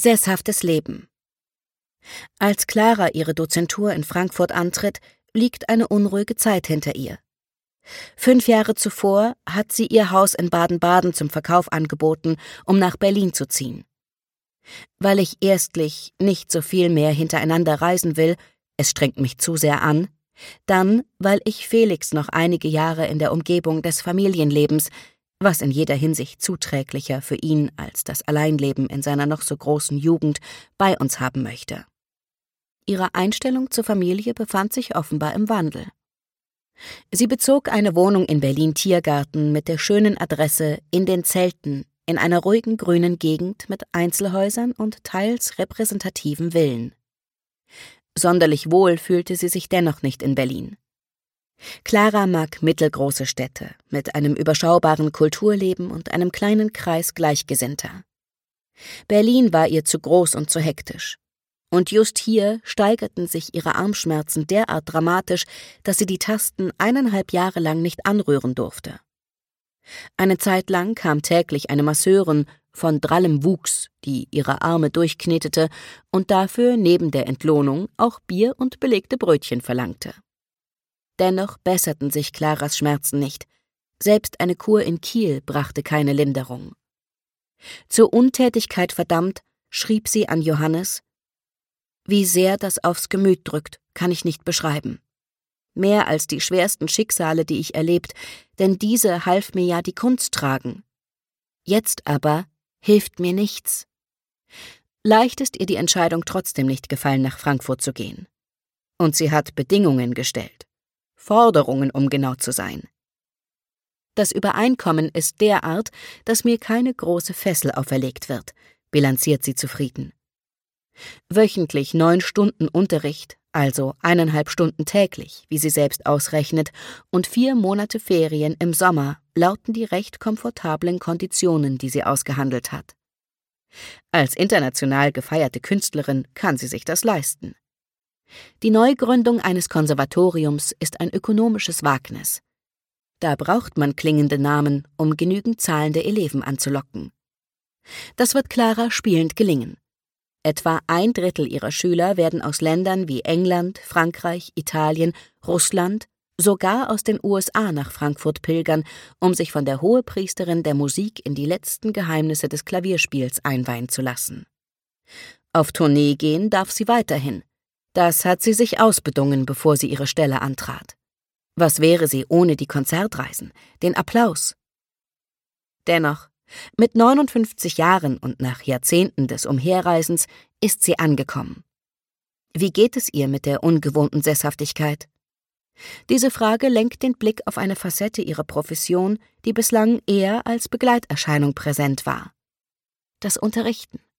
Sesshaftes Leben. Als Clara ihre Dozentur in Frankfurt antritt, liegt eine unruhige Zeit hinter ihr. 5 Jahre zuvor hat sie ihr Haus in Baden-Baden zum Verkauf angeboten, um nach Berlin zu ziehen. Weil ich erstlich nicht so viel mehr hintereinander reisen will, es strengt mich zu sehr an, dann, weil ich Felix noch einige Jahre in der Umgebung des Familienlebens, was in jeder Hinsicht zuträglicher für ihn als das Alleinleben in seiner noch so großen Jugend, bei uns haben möchte. Ihre Einstellung zur Familie befand sich offenbar im Wandel. Sie bezog eine Wohnung in Berlin-Tiergarten mit der schönen Adresse In den Zelten, in einer ruhigen grünen Gegend mit Einzelhäusern und teils repräsentativen Villen. Sonderlich wohl fühlte sie sich dennoch nicht in Berlin. Clara mag mittelgroße Städte mit einem überschaubaren Kulturleben und einem kleinen Kreis Gleichgesinnter. Berlin war ihr zu groß und zu hektisch. Und just hier steigerten sich ihre Armschmerzen derart dramatisch, dass sie die Tasten 1,5 Jahre lang nicht anrühren durfte. Eine Zeit lang kam täglich eine Masseurin von drallem Wuchs, die ihre Arme durchknetete und dafür neben der Entlohnung auch Bier und belegte Brötchen verlangte. Dennoch besserten sich Claras Schmerzen nicht. Selbst eine Kur in Kiel brachte keine Linderung. Zur Untätigkeit verdammt, schrieb sie an Johannes: »Wie sehr das aufs Gemüt drückt, kann ich nicht beschreiben. Mehr als die schwersten Schicksale, die ich erlebt, denn diese half mir ja die Kunst tragen. Jetzt aber hilft mir nichts.« Leicht ist ihr die Entscheidung trotzdem nicht gefallen, nach Frankfurt zu gehen. Und sie hat Bedingungen gestellt. Forderungen, um genau zu sein. Das Übereinkommen ist derart, dass mir keine große Fessel auferlegt wird, bilanziert sie zufrieden. Wöchentlich 9 Stunden Unterricht, also 1,5 Stunden täglich, wie sie selbst ausrechnet, und 4 Monate Ferien im Sommer lauten die recht komfortablen Konditionen, die sie ausgehandelt hat. Als international gefeierte Künstlerin kann sie sich das leisten. Die Neugründung eines Konservatoriums ist ein ökonomisches Wagnis. Da braucht man klingende Namen, um genügend zahlende Eleven anzulocken. Das wird Clara spielend gelingen. Etwa 1/3 ihrer Schüler werden aus Ländern wie England, Frankreich, Italien, Russland, sogar aus den USA nach Frankfurt pilgern, um sich von der Hohepriesterin der Musik in die letzten Geheimnisse des Klavierspiels einweihen zu lassen. Auf Tournee gehen darf sie weiterhin. Das hat sie sich ausbedungen, bevor sie ihre Stelle antrat. Was wäre sie ohne die Konzertreisen, den Applaus? Dennoch, mit 59 Jahren und nach Jahrzehnten des Umherreisens ist sie angekommen. Wie geht es ihr mit der ungewohnten Sesshaftigkeit? Diese Frage lenkt den Blick auf eine Facette ihrer Profession, die bislang eher als Begleiterscheinung präsent war: das Unterrichten.